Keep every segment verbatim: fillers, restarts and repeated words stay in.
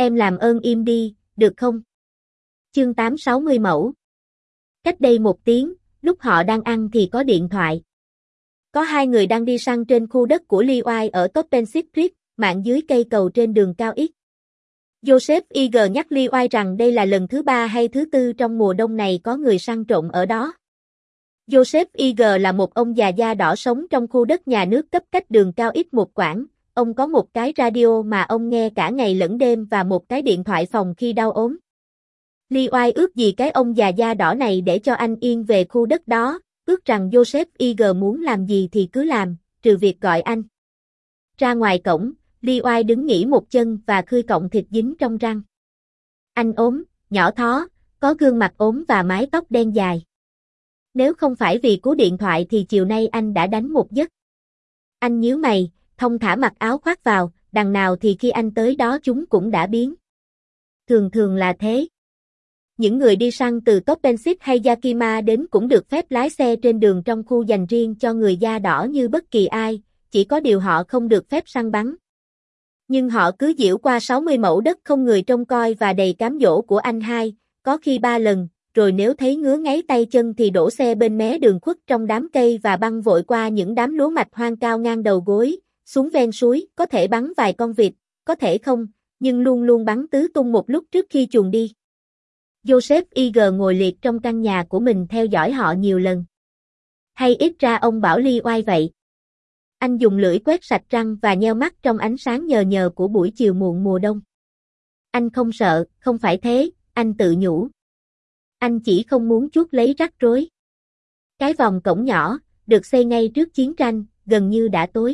Em làm ơn im đi, được không? Chương tám sáu mươi mẫu. Cách đây một tiếng, lúc họ đang ăn thì có điện thoại. Có hai người đang đi săn trên khu đất của Lee Oai ở Toppenship Creek, mạn dưới cây cầu trên đường cao X. Joseph Eager nhắc Lee Oai rằng đây là lần thứ ba hay thứ tư trong mùa đông này có người săn trộm ở đó. Joseph Eager là một ông già da đỏ sống trong khu đất nhà nước cấp cách đường cao X một quãng. Ông có một cái radio mà ông nghe cả ngày lẫn đêm và một cái điện thoại phòng khi đau ốm. Lee Oai ước gì cái ông già da đỏ này để cho anh yên về khu đất đó, ước rằng Joseph Eager muốn làm gì thì cứ làm, trừ việc gọi anh. Ra ngoài cổng, Lee Oai đứng nghỉ một chân và khươi cọng thịt dính trong răng. Anh ốm, nhỏ thó, có gương mặt ốm và mái tóc đen dài. Nếu không phải vì cú điện thoại thì chiều nay anh đã đánh một giấc. Anh nhíu mày, thong thả mặc áo khoác vào, đằng nào thì khi anh tới đó chúng cũng đã biến. Thường thường là thế. Những người đi săn từ Toppenship hay Yakima đến cũng được phép lái xe trên đường trong khu dành riêng cho người da đỏ như bất kỳ ai, chỉ có điều họ không được phép săn bắn. Nhưng họ cứ diễu qua sáu mươi mẫu đất không người trông coi và đầy cám dỗ của anh hai, có khi ba lần, rồi nếu thấy ngứa ngáy tay chân thì đổ xe bên mé đường khuất trong đám cây và băng vội qua những đám lúa mạch hoang cao ngang đầu gối, xuống ven suối, có thể bắn vài con vịt, có thể không, nhưng luôn luôn bắn tứ tung một lúc trước khi chuồn đi. Joseph Eager ngồi liệt trong căn nhà của mình theo dõi họ nhiều lần. Hay ít ra ông bảo Lee Oai vậy. Anh dùng lưỡi quét sạch răng và nheo mắt trong ánh sáng nhờ nhờ của buổi chiều muộn mùa đông. Anh không sợ, không phải thế, anh tự nhủ. Anh chỉ không muốn chuốc lấy rắc rối. Cái vòng cổng nhỏ, được xây ngay trước chiến tranh, gần như đã tối.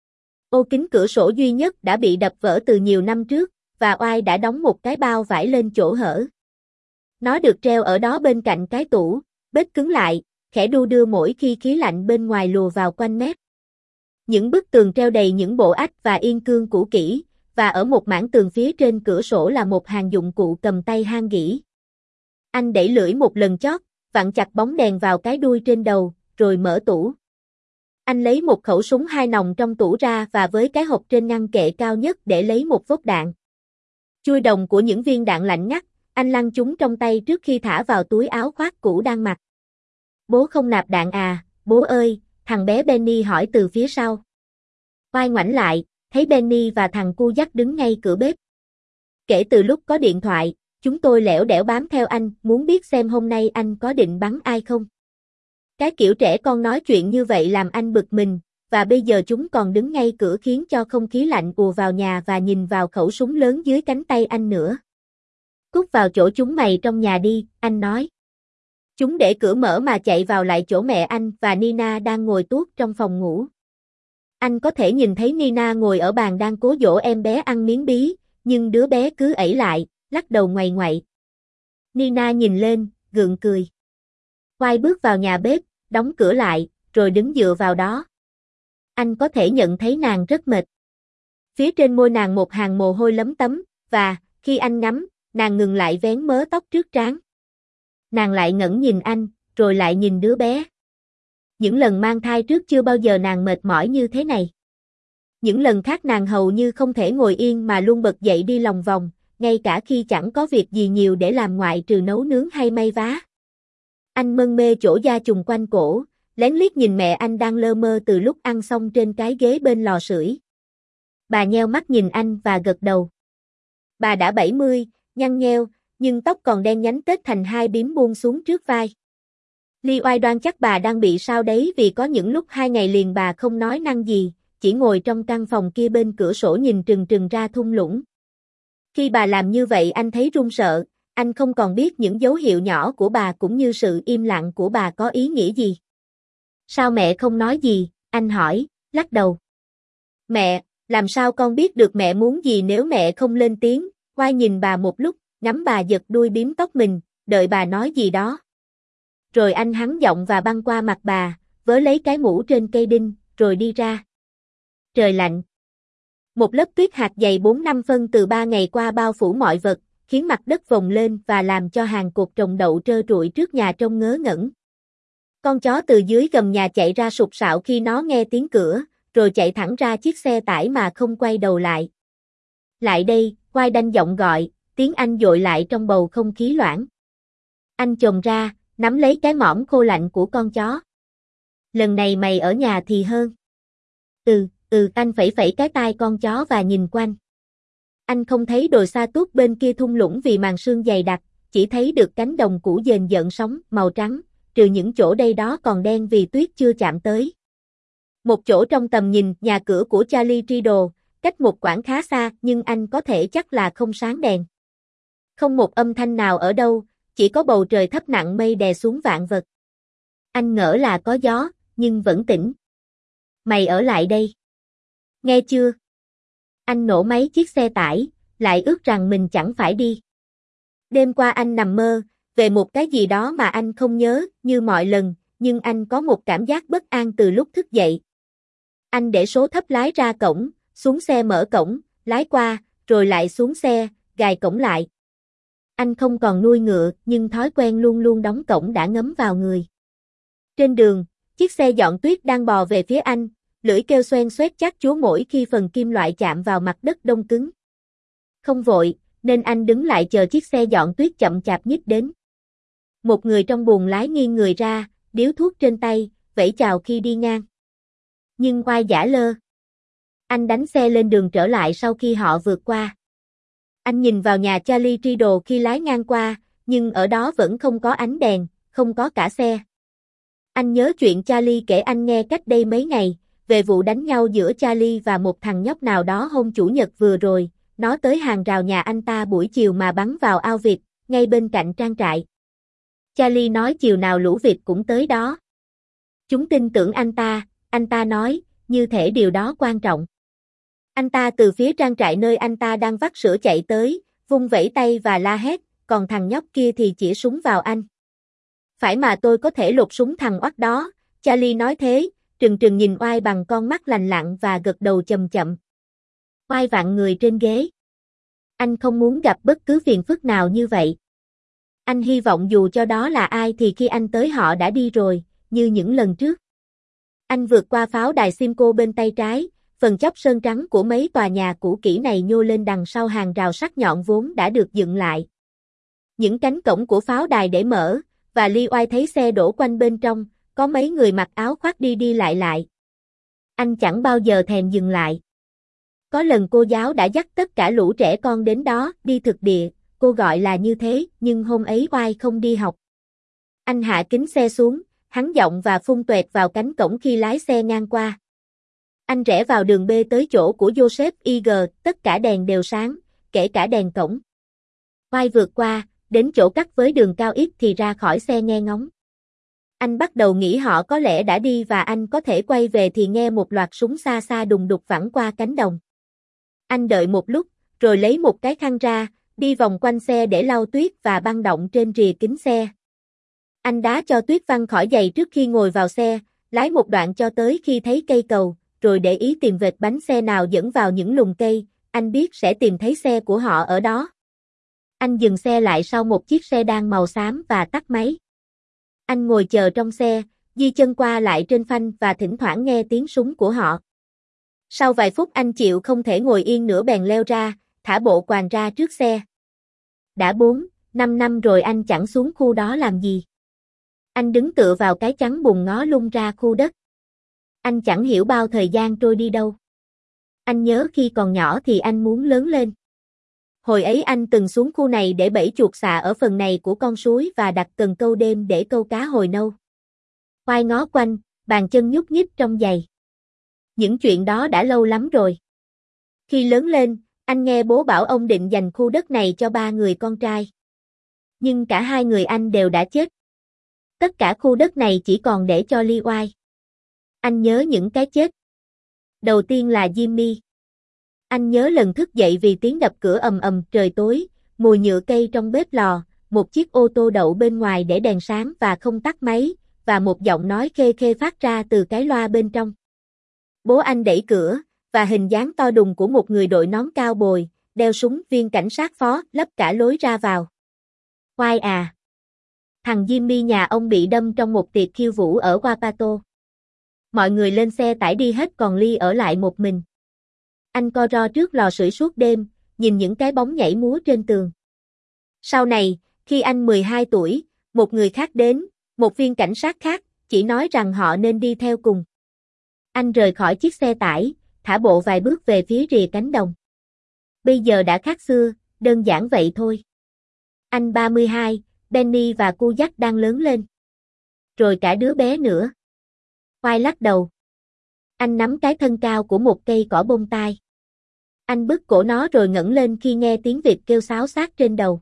Ô kính cửa sổ duy nhất đã bị đập vỡ từ nhiều năm trước, và Oai đã đóng một cái bao vải lên chỗ hở. Nó được treo ở đó bên cạnh cái tủ, bết cứng lại, khẽ đu đưa mỗi khi khí lạnh bên ngoài lùa vào quanh mép. Những bức tường treo đầy những bộ ách và yên cương cũ kỹ, và ở một mảng tường phía trên cửa sổ là một hàng dụng cụ cầm tay hang gỉ. Anh đẩy lưỡi một lần chót, vặn chặt bóng đèn vào cái đuôi trên đầu, rồi mở tủ. Anh lấy một khẩu súng hai nòng trong tủ ra và với cái hộp trên ngăn kệ cao nhất để lấy một vốc đạn. Chui đồng của những viên đạn lạnh ngắt, anh lăn chúng trong tay trước khi thả vào túi áo khoác cũ đang mặc. Bố không nạp đạn à, bố ơi, thằng bé Benny hỏi từ phía sau. Oai ngoảnh lại, thấy Benny và thằng cu dắt đứng ngay cửa bếp. Kể từ lúc có điện thoại, chúng tôi lẻo đẻo bám theo anh, muốn biết xem hôm nay anh có định bắn ai không. Cái kiểu trẻ con nói chuyện như vậy làm anh bực mình, và bây giờ chúng còn đứng ngay cửa khiến cho không khí lạnh ùa vào nhà và nhìn vào khẩu súng lớn dưới cánh tay anh nữa. Cút vào chỗ chúng mày trong nhà đi, anh nói. Chúng để cửa mở mà chạy vào lại chỗ mẹ anh và Nina đang ngồi tuốt trong phòng ngủ. Anh có thể nhìn thấy Nina ngồi ở bàn đang cố dỗ em bé ăn miếng bí, nhưng đứa bé cứ ẩy lại, lắc đầu ngoầy ngoậy. Nina nhìn lên, gượng cười. Oai bước vào nhà bếp, đóng cửa lại, rồi đứng dựa vào đó. Anh có thể nhận thấy nàng rất mệt. Phía trên môi nàng một hàng mồ hôi lấm tấm, và, khi anh ngắm, nàng ngừng lại vén mớ tóc trước trán. Nàng lại ngẩng nhìn anh, rồi lại nhìn đứa bé. Những lần mang thai trước chưa bao giờ nàng mệt mỏi như thế này. Những lần khác nàng hầu như không thể ngồi yên mà luôn bật dậy đi lòng vòng, ngay cả khi chẳng có việc gì nhiều để làm ngoại trừ nấu nướng hay may vá. Anh mân mê chỗ da trùng quanh cổ, lén liếc nhìn mẹ anh đang lơ mơ từ lúc ăn xong trên cái ghế bên lò sưởi. Bà nheo mắt nhìn anh và gật đầu. Bà đã bảy mươi, nhăn nheo, nhưng tóc còn đen nhánh tết thành hai bím buông xuống trước vai. Lee Oai đoán chắc bà đang bị sao đấy vì có những lúc hai ngày liền bà không nói năng gì, chỉ ngồi trong căn phòng kia bên cửa sổ nhìn trừng trừng ra thung lũng. Khi bà làm như vậy anh thấy run sợ, anh không còn biết những dấu hiệu nhỏ của bà cũng như sự im lặng của bà có ý nghĩa gì. Sao mẹ không nói gì, anh hỏi, lắc đầu. Mẹ, làm sao con biết được mẹ muốn gì nếu mẹ không lên tiếng, Oai nhìn bà một lúc, ngắm bà giật đuôi bím tóc mình, đợi bà nói gì đó. Rồi anh hắn giọng và băng qua mặt bà, vớ lấy cái mũ trên cây đinh, rồi đi ra. Trời lạnh. Một lớp tuyết hạt dày bốn năm phân từ ba ngày qua bao phủ mọi vật, khiến mặt đất phồng lên và làm cho hàng cột trồng đậu trơ trụi trước nhà trông ngớ ngẩn. Con chó từ dưới gầm nhà chạy ra sục sạo khi nó nghe tiếng cửa, rồi chạy thẳng ra chiếc xe tải mà không quay đầu lại. Lại đây, Oai đanh giọng gọi, tiếng Anh dội lại trong bầu không khí loãng. Anh chồm ra, nắm lấy cái mõm khô lạnh của con chó. Lần này mày ở nhà thì hơn. Ừ, ừ, anh phẩy phẩy cái tai con chó và nhìn quanh. Anh không thấy đồi sa tút bên kia thung lũng vì màn sương dày đặc, chỉ thấy được cánh đồng cũ dền dợn sóng màu trắng, trừ những chỗ đây đó còn đen vì tuyết chưa chạm tới. Một chỗ trong tầm nhìn, nhà cửa của Charlie Riddle, cách một quãng khá xa nhưng anh có thể chắc là không sáng đèn. Không một âm thanh nào ở đâu, chỉ có bầu trời thấp nặng mây đè xuống vạn vật. Anh ngỡ là có gió, nhưng vẫn tỉnh. Mày ở lại đây. Nghe chưa? Anh nổ máy chiếc xe tải, lại ước rằng mình chẳng phải đi. Đêm qua anh nằm mơ, về một cái gì đó mà anh không nhớ, như mọi lần, nhưng anh có một cảm giác bất an từ lúc thức dậy. Anh để số thấp lái ra cổng, xuống xe mở cổng, lái qua, rồi lại xuống xe, gài cổng lại. Anh không còn nuôi ngựa, nhưng thói quen luôn luôn đóng cổng đã ngấm vào người. Trên đường, chiếc xe dọn tuyết đang bò về phía anh, lưỡi kêu xoen xoét chát chúa mỗi khi phần kim loại chạm vào mặt đất đông cứng. Không vội, nên anh đứng lại chờ chiếc xe dọn tuyết chậm chạp nhích đến. Một người trong buồng lái nghiêng người ra, điếu thuốc trên tay, vẫy chào khi đi ngang. Nhưng Oai giả lơ. Anh đánh xe lên đường trở lại sau khi họ vượt qua. Anh nhìn vào nhà Charlie Riddle khi lái ngang qua, nhưng ở đó vẫn không có ánh đèn, không có cả xe. Anh nhớ chuyện Charlie kể anh nghe cách đây mấy ngày, về vụ đánh nhau giữa Charlie và một thằng nhóc nào đó hôm Chủ nhật vừa rồi, nó tới hàng rào nhà anh ta buổi chiều mà bắn vào ao vịt, ngay bên cạnh trang trại. Charlie nói chiều nào lũ vịt cũng tới đó. Chúng tin tưởng anh ta, anh ta nói, như thể điều đó quan trọng. Anh ta từ phía trang trại nơi anh ta đang vắt sữa chạy tới, vung vẫy tay và la hét, còn thằng nhóc kia thì chĩa súng vào anh. Phải mà tôi có thể lột súng thằng oắt đó, Charlie nói thế, trừng trừng nhìn Oai bằng con mắt lành lặn và gật đầu chậm chậm. Oai vặn người trên ghế. Anh không muốn gặp bất cứ phiền phức nào như vậy. Anh hy vọng dù cho đó là ai thì khi anh tới họ đã đi rồi, như những lần trước. Anh vượt qua pháo đài Simcoe bên tay trái, phần chóp sơn trắng của mấy tòa nhà cũ kỹ này nhô lên đằng sau hàng rào sắc nhọn vốn đã được dựng lại. Những cánh cổng của pháo đài để mở, và Lee Oai thấy xe đổ quanh bên trong, có mấy người mặc áo khoác đi đi lại lại. Anh chẳng bao giờ thèm dừng lại. Có lần cô giáo đã dắt tất cả lũ trẻ con đến đó, đi thực địa, cô gọi là như thế, nhưng hôm ấy Oai không đi học. Anh hạ kính xe xuống, hắn giọng và phun toẹt vào cánh cổng khi lái xe ngang qua. Anh rẽ vào đường B tới chỗ của Joseph Eager, tất cả đèn đều sáng, kể cả đèn cổng. Oai vượt qua, đến chỗ cắt với đường cao ít thì ra khỏi xe nghe ngóng. Anh bắt đầu nghĩ họ có lẽ đã đi và anh có thể quay về thì nghe một loạt súng xa xa đùng đục vẳng qua cánh đồng. Anh đợi một lúc, rồi lấy một cái khăn ra, đi vòng quanh xe để lau tuyết và băng động trên rìa kính xe. Anh đá cho tuyết văng khỏi giày trước khi ngồi vào xe, lái một đoạn cho tới khi thấy cây cầu, rồi để ý tìm vệt bánh xe nào dẫn vào những lùm cây, anh biết sẽ tìm thấy xe của họ ở đó. Anh dừng xe lại sau một chiếc sedan màu xám và tắt máy. Anh ngồi chờ trong xe, di chân qua lại trên phanh và thỉnh thoảng nghe tiếng súng của họ. Sau vài phút anh chịu không thể ngồi yên nữa bèn leo ra, thả bộ quàng ra trước xe. Đã bốn, năm năm rồi anh chẳng xuống khu đó làm gì. Anh đứng tựa vào cái chắn bùn ngó lung ra khu đất. Anh chẳng hiểu bao thời gian trôi đi đâu. Anh nhớ khi còn nhỏ thì anh muốn lớn lên. Hồi ấy anh từng xuống khu này để bẫy chuột xà ở phần này của con suối và đặt cần câu đêm để câu cá hồi nâu. Oai ngó quanh, bàn chân nhúc nhích trong giày. Những chuyện đó đã lâu lắm rồi. Khi lớn lên, anh nghe bố bảo ông định dành khu đất này cho ba người con trai. Nhưng cả hai người anh đều đã chết. Tất cả khu đất này chỉ còn để cho Lee Oai. Anh nhớ những cái chết. Đầu tiên là Jimmy. Anh nhớ lần thức dậy vì tiếng đập cửa ầm ầm trời tối, mùi nhựa cây trong bếp lò, một chiếc ô tô đậu bên ngoài để đèn sáng và không tắt máy, và một giọng nói khê khê phát ra từ cái loa bên trong. Bố anh đẩy cửa, và hình dáng to đùng của một người đội nón cao bồi, đeo súng viên cảnh sát phó lấp cả lối ra vào. Oai à! Thằng Jimmy nhà ông bị đâm trong một tiệc khiêu vũ ở Wapato. Mọi người lên xe tải đi hết còn Lee ở lại một mình. Anh co ro trước lò sưởi suốt đêm, nhìn những cái bóng nhảy múa trên tường. Sau này, khi anh mười hai tuổi, một người khác đến, một viên cảnh sát khác, chỉ nói rằng họ nên đi theo cùng. Anh rời khỏi chiếc xe tải, thả bộ vài bước về phía rìa cánh đồng. Bây giờ đã khác xưa, đơn giản vậy thôi. Anh ba mươi hai, Benny và cô dắt đang lớn lên. Rồi cả đứa bé nữa. Oai lắc đầu. Anh nắm cái thân cao của một cây cỏ bông tai. Anh bứt cổ nó rồi ngẩng lên khi nghe tiếng vịt kêu xáo xác trên đầu.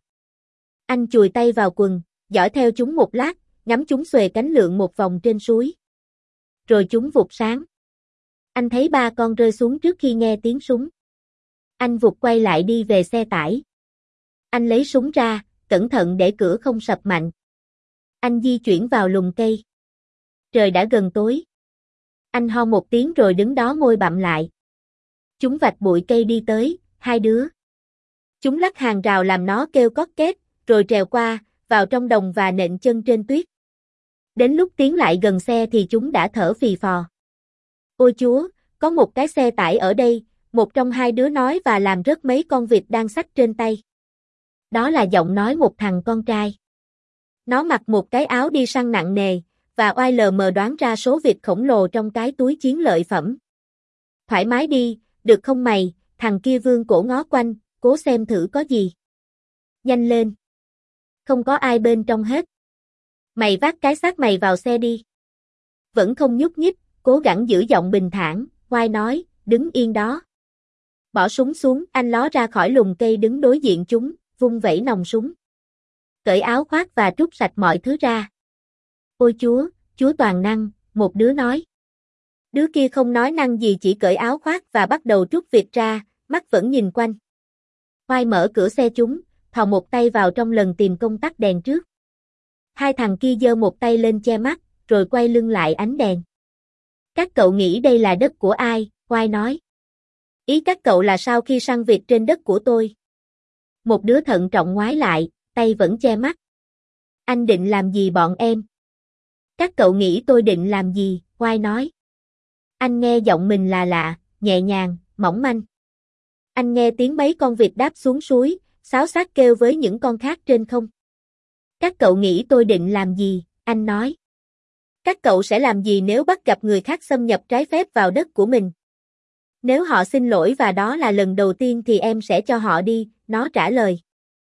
Anh chùi tay vào quần, dõi theo chúng một lát, ngắm chúng xuề cánh lượn một vòng trên suối. Rồi chúng vụt sáng. Anh thấy ba con rơi xuống trước khi nghe tiếng súng. Anh vụt quay lại đi về xe tải. Anh lấy súng ra, cẩn thận để cửa không sập mạnh. Anh di chuyển vào lùm cây. Trời đã gần tối. Anh ho một tiếng rồi đứng đó môi bặm lại. Chúng vạch bụi cây đi tới, hai đứa. Chúng lắc hàng rào làm nó kêu cót két, rồi trèo qua, vào trong đồng và nện chân trên tuyết. Đến lúc tiến lại gần xe thì chúng đã thở phì phò. Ôi chúa, có một cái xe tải ở đây, một trong hai đứa nói và làm rớt mấy con vịt đang xách trên tay. Đó là giọng nói một thằng con trai. Nó mặc một cái áo đi săn nặng nề, và oai lờ mờ đoán ra số vịt khổng lồ trong cái túi chiến lợi phẩm. Thoải mái đi, được không mày, thằng kia vươn cổ ngó quanh, cố xem thử có gì. Nhanh lên. Không có ai bên trong hết. Mày vác cái xác mày vào xe đi. Vẫn không nhúc nhích, cố gắng giữ giọng bình thản, oai nói, đứng yên đó. Bỏ súng xuống, anh ló ra khỏi lùm cây đứng đối diện chúng, vung vẩy nòng súng. Cởi áo khoác và trút sạch mọi thứ ra. Ôi chúa, chúa toàn năng, một đứa nói. Đứa kia không nói năng gì chỉ cởi áo khoác và bắt đầu trút vịt ra, mắt vẫn nhìn quanh. Oai mở cửa xe chúng, thò một tay vào trong lần tìm công tắc đèn trước. Hai thằng kia giơ một tay lên che mắt, rồi quay lưng lại ánh đèn. Các cậu nghĩ đây là đất của ai? Oai nói. Ý các cậu là sao khi săn vịt trên đất của tôi? Một đứa thận trọng ngoái lại, tay vẫn che mắt. Anh định làm gì bọn em? Các cậu nghĩ tôi định làm gì? Oai nói. Anh nghe giọng mình là lạ, nhẹ nhàng, mỏng manh. Anh nghe tiếng mấy con vịt đáp xuống suối, xáo xác kêu với những con khác trên không. Các cậu nghĩ tôi định làm gì? Anh nói. Các cậu sẽ làm gì nếu bắt gặp người khác xâm nhập trái phép vào đất của mình? Nếu họ xin lỗi và đó là lần đầu tiên thì em sẽ cho họ đi, nó trả lời.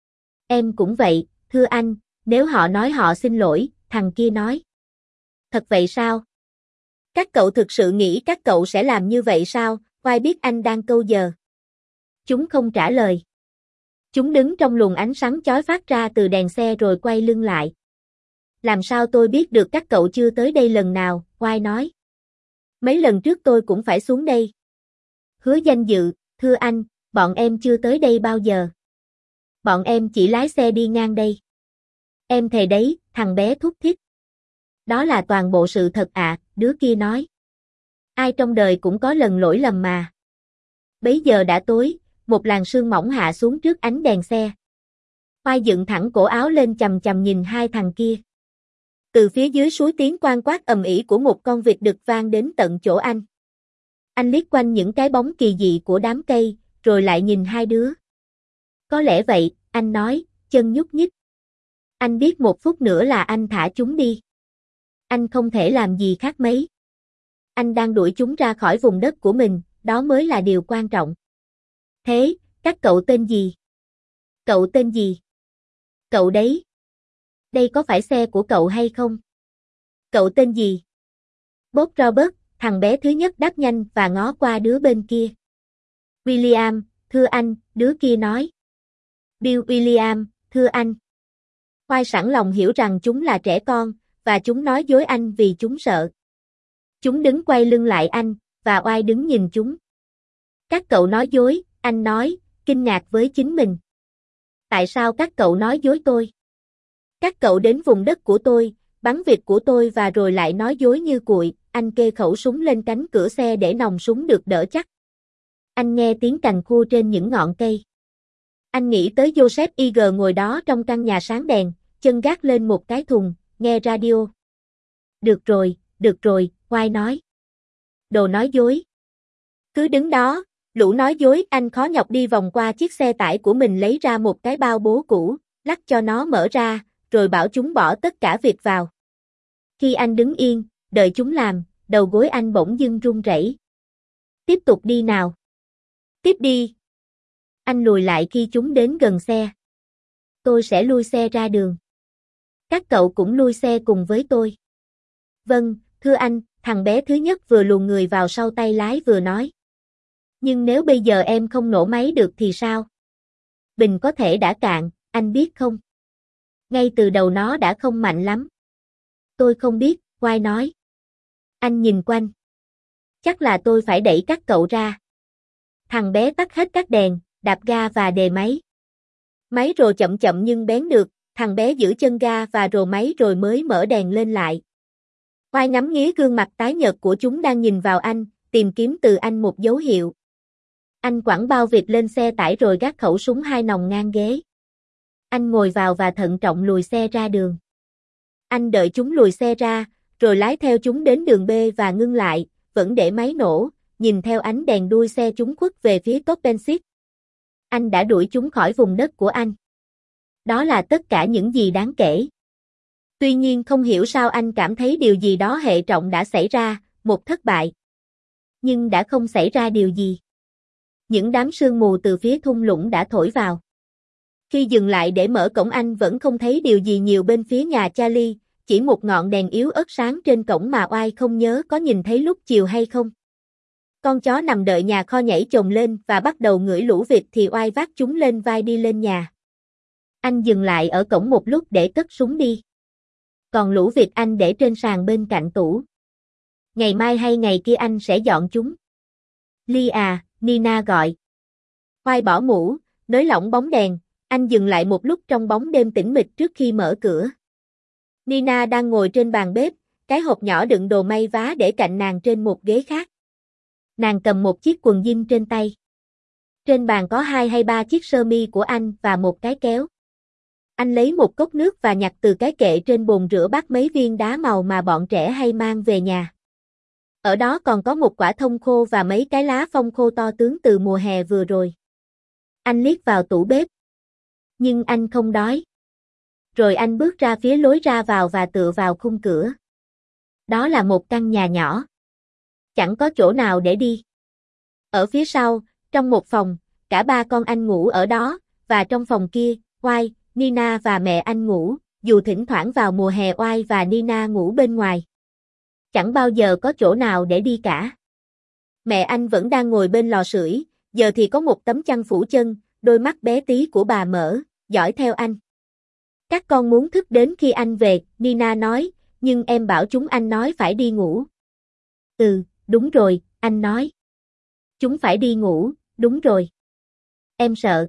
Em cũng vậy, thưa anh, nếu họ nói họ xin lỗi, thằng kia nói. Thật vậy sao? Các cậu thực sự nghĩ các cậu sẽ làm như vậy sao? Oai biết anh đang câu giờ. Chúng không trả lời. Chúng đứng trong luồng ánh sáng chói phát ra từ đèn xe rồi quay lưng lại. Làm sao tôi biết được các cậu chưa tới đây lần nào? Oai nói. Mấy lần trước tôi cũng phải xuống đây. Hứa danh dự, thưa anh, bọn em chưa tới đây bao giờ. Bọn em chỉ lái xe đi ngang đây. Em thề đấy, thằng bé thúc thích. Đó là toàn bộ sự thật ạ, à, đứa kia nói. Ai trong đời cũng có lần lỗi lầm mà. Bấy giờ đã tối, một làn sương mỏng hạ xuống trước ánh đèn xe. Oai dựng thẳng cổ áo lên chằm chằm nhìn hai thằng kia. Từ phía dưới suối tiếng quang quát ầm ĩ của một con vịt đực vang đến tận chỗ anh. Anh liếc quanh những cái bóng kỳ dị của đám cây, rồi lại nhìn hai đứa. Có lẽ vậy, anh nói, chân nhúc nhích. Anh biết một phút nữa là anh thả chúng đi. Anh không thể làm gì khác mấy. Anh đang đuổi chúng ra khỏi vùng đất của mình, đó mới là điều quan trọng. Thế, các cậu tên gì? Cậu tên gì? Cậu đấy. Đây có phải xe của cậu hay không? Cậu tên gì? Bob Robert, thằng bé thứ nhất đáp nhanh và ngó qua đứa bên kia. William, thưa anh, đứa kia nói. Bill William, thưa anh. Oai sẵn lòng hiểu rằng chúng là trẻ con, và chúng nói dối anh vì chúng sợ. Chúng đứng quay lưng lại anh, và Oai đứng nhìn chúng. Các cậu nói dối, anh nói, kinh ngạc với chính mình. Tại sao các cậu nói dối tôi? Các cậu đến vùng đất của tôi, bắn vịt của tôi và rồi lại nói dối như cuội. Anh kê khẩu súng lên cánh cửa xe để nòng súng được đỡ chắc. Anh nghe tiếng cành khua trên những ngọn cây. Anh nghĩ tới Joseph Eager ngồi đó trong căn nhà sáng đèn, chân gác lên một cái thùng, nghe radio. Được rồi, được rồi, Oai nói. Đồ nói dối. Cứ đứng đó, Lũ nói dối, anh khó nhọc đi vòng qua chiếc xe tải của mình lấy ra một cái bao bố cũ, lắc cho nó mở ra, rồi bảo chúng bỏ tất cả việc vào. Khi anh đứng yên, đợi chúng làm, đầu gối anh bỗng dưng run rẩy. Tiếp tục đi nào. Tiếp đi. Anh lùi lại khi chúng đến gần xe. Tôi sẽ lui xe ra đường. Các cậu cũng lui xe cùng với tôi. Vâng, thưa anh, thằng bé thứ nhất vừa luồn người vào sau tay lái vừa nói. Nhưng nếu bây giờ em không nổ máy được thì sao? Bình có thể đã cạn, anh biết không? Ngay từ đầu nó đã không mạnh lắm. Tôi không biết, White nói. Anh nhìn quanh. Chắc là tôi phải đẩy các cậu ra. Thằng bé tắt hết các đèn, đạp ga và đề máy. Máy rồ chậm chậm nhưng bén được, thằng bé giữ chân ga và rồ máy rồi mới mở đèn lên lại. White ngắm nghía gương mặt tái nhợt của chúng đang nhìn vào anh, tìm kiếm từ anh một dấu hiệu. Anh quẳng bao vịt lên xe tải rồi gác khẩu súng hai nòng ngang ghế. Anh ngồi vào và thận trọng lùi xe ra đường. Anh đợi chúng lùi xe ra, rồi lái theo chúng đến đường B và ngưng lại, vẫn để máy nổ, nhìn theo ánh đèn đuôi xe chúng khuất về phía Copenhagen. Anh đã đuổi chúng khỏi vùng đất của anh. Đó là tất cả những gì đáng kể. Tuy nhiên không hiểu sao anh cảm thấy điều gì đó hệ trọng đã xảy ra, một thất bại. Nhưng đã không xảy ra điều gì. Những đám sương mù từ phía thung lũng đã thổi vào. Khi dừng lại để mở cổng anh vẫn không thấy điều gì nhiều bên phía nhà Charlie, chỉ một ngọn đèn yếu ớt sáng trên cổng mà Oai không nhớ có nhìn thấy lúc chiều hay không. Con chó nằm đợi nhà kho nhảy chồm lên và bắt đầu ngửi lũ vịt thì Oai vác chúng lên vai đi lên nhà. Anh dừng lại ở cổng một lúc để cất súng đi. Còn lũ vịt anh để trên sàn bên cạnh tủ. Ngày mai hay ngày kia anh sẽ dọn chúng. Lee à, Nina gọi. Oai bỏ mũ, nới lỏng bóng đèn, anh dừng lại một lúc trong bóng đêm tĩnh mịch trước khi mở cửa. Nina đang ngồi trên bàn bếp, cái hộp nhỏ đựng đồ may vá để cạnh nàng trên một ghế khác. Nàng cầm một chiếc quần jean trên tay. Trên bàn có hai hay ba chiếc sơ mi của anh và một cái kéo. Anh lấy một cốc nước và nhặt từ cái kệ trên bồn rửa bát mấy viên đá màu mà bọn trẻ hay mang về nhà. Ở đó còn có một quả thông khô và mấy cái lá phong khô to tướng từ mùa hè vừa rồi. Anh liếc vào tủ bếp. Nhưng anh không đói. Rồi anh bước ra phía lối ra vào và tựa vào khung cửa. Đó là một căn nhà nhỏ. Chẳng có chỗ nào để đi. Ở phía sau, trong một phòng, cả ba con anh ngủ ở đó, và trong phòng kia, Oai, Nina và mẹ anh ngủ, dù thỉnh thoảng vào mùa hè Oai và Nina ngủ bên ngoài. Chẳng bao giờ có chỗ nào để đi cả. Mẹ anh vẫn đang ngồi bên lò sưởi, giờ thì có một tấm chăn phủ chân, đôi mắt bé tí của bà mở, dõi theo anh. Các con muốn thức đến khi anh về, Nina nói, nhưng em bảo chúng anh nói phải đi ngủ. Ừ, đúng rồi, anh nói. Chúng phải đi ngủ, đúng rồi. Em sợ.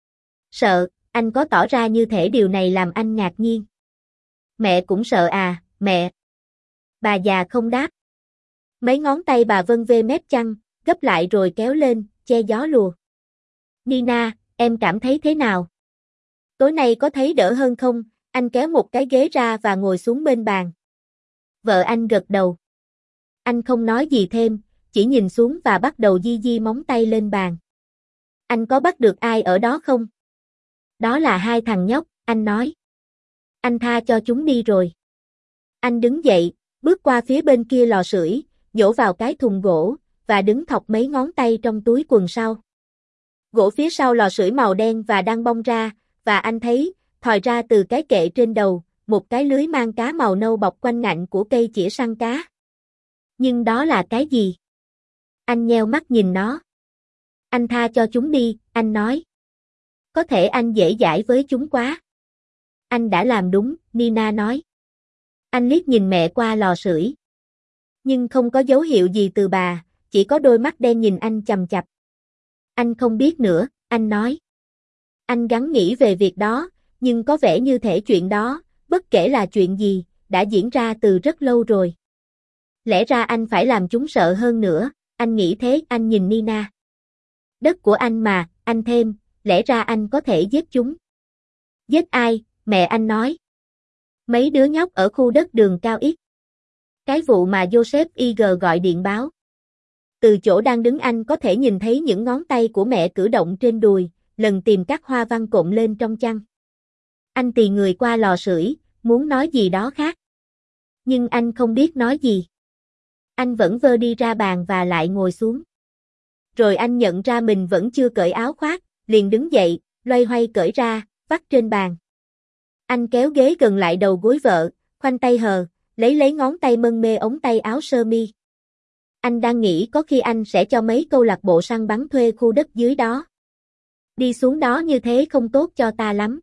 Sợ, anh có tỏ ra như thể điều này làm anh ngạc nhiên. Mẹ cũng sợ à, mẹ. Bà già không đáp. Mấy ngón tay bà vân vê mép chăn, gấp lại rồi kéo lên, che gió lùa. Nina, em cảm thấy thế nào? Tối nay có thấy đỡ hơn không? Anh kéo một cái ghế ra và ngồi xuống bên bàn. Vợ anh gật đầu. Anh không nói gì thêm, chỉ nhìn xuống và bắt đầu di di móng tay lên bàn. Anh có bắt được ai ở đó không? Đó là hai thằng nhóc, anh nói. Anh tha cho chúng đi rồi. Anh đứng dậy, bước qua phía bên kia lò sưởi, nhổ vào cái thùng gỗ, và đứng thọc mấy ngón tay trong túi quần sau. Gỗ phía sau lò sưởi màu đen và đang bong ra, và anh thấy, thòi ra từ cái kệ trên đầu, một cái lưới mang cá màu nâu bọc quanh ngạnh của cây chĩa săn cá. Nhưng đó là cái gì? Anh nheo mắt nhìn nó. Anh tha cho chúng đi, anh nói. Có thể anh dễ dãi với chúng quá. Anh đã làm đúng, Nina nói. Anh liếc nhìn mẹ qua lò sưởi. Nhưng không có dấu hiệu gì từ bà, chỉ có đôi mắt đen nhìn anh chằm chằm. Anh không biết nữa, anh nói. Anh gắng nghĩ về việc đó, nhưng có vẻ như thể chuyện đó, bất kể là chuyện gì, đã diễn ra từ rất lâu rồi. Lẽ ra anh phải làm chúng sợ hơn nữa, anh nghĩ thế, anh nhìn Nina. Đất của anh mà, anh thêm, lẽ ra anh có thể giết chúng. Giết ai, mẹ anh nói. Mấy đứa nhóc ở khu đất đường cao ít. Cái vụ mà Joseph Eager gọi điện báo. Từ chỗ đang đứng anh có thể nhìn thấy những ngón tay của mẹ cử động trên đùi, lần tìm các hoa văn cộm lên trong chăn. Anh tì người qua lò sưởi, muốn nói gì đó khác. Nhưng anh không biết nói gì. Anh vẫn vơ đi ra bàn và lại ngồi xuống. Rồi anh nhận ra mình vẫn chưa cởi áo khoác, liền đứng dậy, loay hoay cởi ra, vắt trên bàn. Anh kéo ghế gần lại đầu gối vợ, khoanh tay hờ, lấy lấy ngón tay mân mê ống tay áo sơ mi. Anh đang nghĩ có khi anh sẽ cho mấy câu lạc bộ săn bắn thuê khu đất dưới đó. Đi xuống đó như thế không tốt cho ta lắm.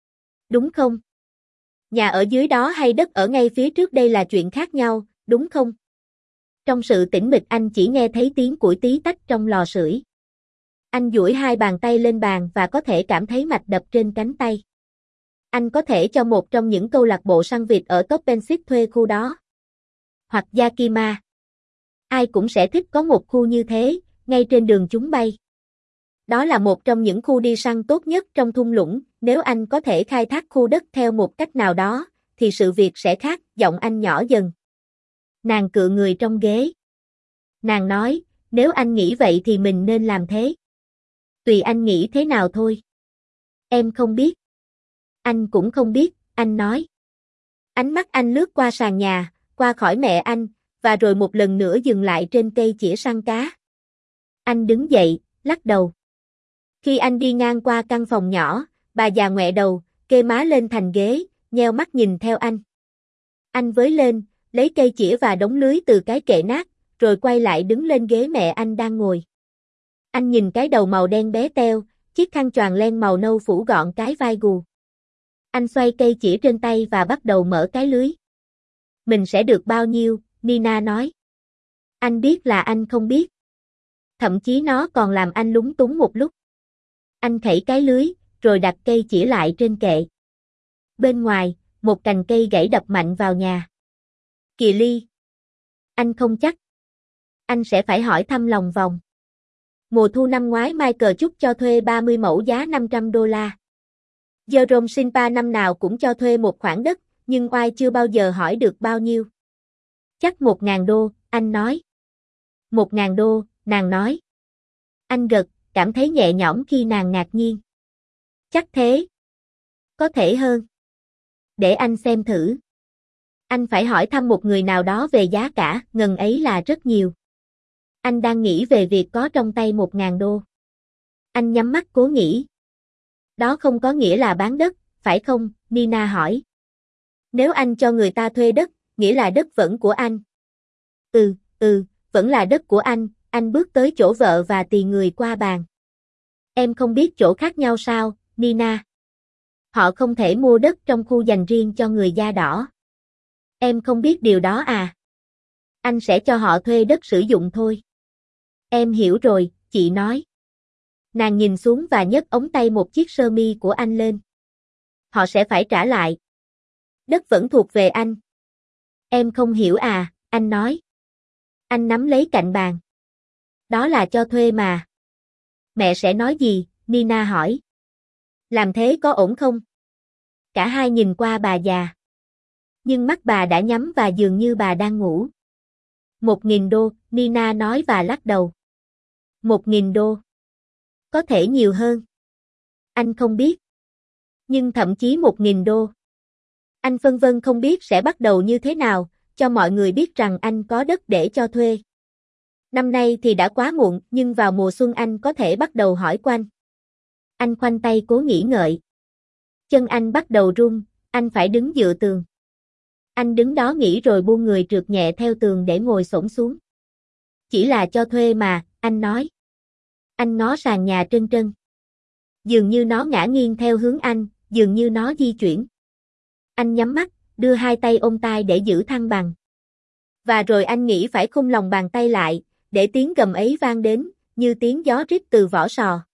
Đúng không? Nhà ở dưới đó hay đất ở ngay phía trước đây là chuyện khác nhau, đúng không? Trong sự tĩnh mịch anh chỉ nghe thấy tiếng củi tí tách trong lò sưởi. Anh duỗi hai bàn tay lên bàn và có thể cảm thấy mạch đập trên cánh tay. Anh có thể cho một trong những câu lạc bộ săn vịt ở Toppensit thuê khu đó. Hoặc Yakima. Ai cũng sẽ thích có một khu như thế, ngay trên đường chúng bay. Đó là một trong những khu đi săn tốt nhất trong thung lũng, nếu anh có thể khai thác khu đất theo một cách nào đó, thì sự việc sẽ khác, giọng anh nhỏ dần. Nàng cựa người trong ghế. Nàng nói, nếu anh nghĩ vậy thì mình nên làm thế. Tùy anh nghĩ thế nào thôi. Em không biết. Anh cũng không biết, anh nói. Ánh mắt anh lướt qua sàn nhà, qua khỏi mẹ anh, và rồi một lần nữa dừng lại trên cây chĩa săn cá. Anh đứng dậy, lắc đầu. Khi anh đi ngang qua căn phòng nhỏ, bà già ngoẹ đầu, kê má lên thành ghế, nheo mắt nhìn theo anh. Anh với lên, lấy cây chĩa và đống lưới từ cái kệ nát, rồi quay lại đứng lên ghế mẹ anh đang ngồi. Anh nhìn cái đầu màu đen bé teo, chiếc khăn choàng len màu nâu phủ gọn cái vai gù. Anh xoay cây chĩa trên tay và bắt đầu mở cái lưới. Mình sẽ được bao nhiêu, Nina nói. Anh biết là anh không biết. Thậm chí nó còn làm anh lúng túng một lúc. Anh khẩy cái lưới, rồi đặt cây chĩa lại trên kệ. Bên ngoài, một cành cây gãy đập mạnh vào nhà. Kìa Ly. Anh không chắc. Anh sẽ phải hỏi thăm lòng vòng. Mùa thu năm ngoái Michael Chúc cho thuê ba mươi mẫu giá năm trăm đô la. Jerome Sinpa năm nào cũng cho thuê một khoản đất, nhưng oai chưa bao giờ hỏi được bao nhiêu. Chắc một ngàn đô, anh nói. Một ngàn đô, nàng nói. Anh gật, cảm thấy nhẹ nhõm khi nàng ngạc nhiên. Chắc thế. Có thể hơn. Để anh xem thử. Anh phải hỏi thăm một người nào đó về giá cả, ngần ấy là rất nhiều. Anh đang nghĩ về việc có trong tay một ngàn đô. Anh nhắm mắt cố nghĩ. Đó không có nghĩa là bán đất, phải không, Nina hỏi. Nếu anh cho người ta thuê đất, nghĩa là đất vẫn của anh. Ừ, ừ, vẫn là đất của anh, anh bước tới chỗ vợ và tì người qua bàn. Em không biết chỗ khác nhau sao, Nina? Họ không thể mua đất trong khu dành riêng cho người da đỏ. Em không biết điều đó à? Anh sẽ cho họ thuê đất sử dụng thôi. Em hiểu rồi, chị nói. Nàng nhìn xuống và nhấc ống tay một chiếc sơ mi của anh lên. Họ sẽ phải trả lại. Đất vẫn thuộc về anh. Em không hiểu à, anh nói. Anh nắm lấy cạnh bàn. Đó là cho thuê mà. Mẹ sẽ nói gì, Nina hỏi. Làm thế có ổn không? Cả hai nhìn qua bà già. Nhưng mắt bà đã nhắm và dường như bà đang ngủ. Một nghìn đô, Nina nói và lắc đầu. Một nghìn đô. Có thể nhiều hơn. Anh không biết. Nhưng thậm chí một nghìn đô. Anh phân vân không biết sẽ bắt đầu như thế nào, cho mọi người biết rằng anh có đất để cho thuê. Năm nay thì đã quá muộn, nhưng vào mùa xuân anh có thể bắt đầu hỏi quanh. Anh khoanh tay cố nghĩ ngợi. Chân anh bắt đầu run, anh phải đứng dựa tường. Anh đứng đó nghĩ rồi buông người trượt nhẹ theo tường để ngồi xổm xuống. Chỉ là cho thuê mà, anh nói. Anh ngó sàn nhà trân trân. Dường như nó ngả nghiêng theo hướng anh, dường như nó di chuyển. Anh nhắm mắt, đưa hai tay ôm tai để giữ thăng bằng. Và rồi anh nghĩ phải khum lòng bàn tay lại, để tiếng gầm ấy vang đến, như tiếng gió rít từ vỏ sò.